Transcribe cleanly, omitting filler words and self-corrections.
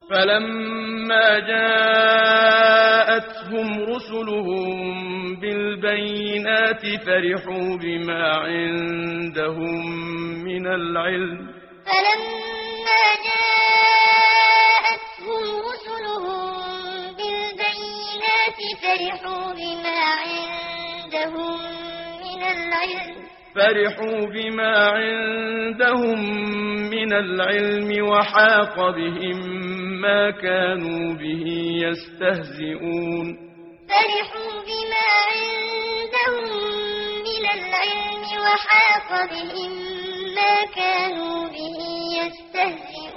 فلما جاءتهم رسلهم بالبينات فرحوا بما عندهم من العلم فلما جاءتهم رسلهم بالبينات فرحوا بما عندهم من العلم وحاق بهم ما كانوا به يستهزئون فرحوا بما عندهم من العلم وحاق بهم ما كانوا به يستهزئون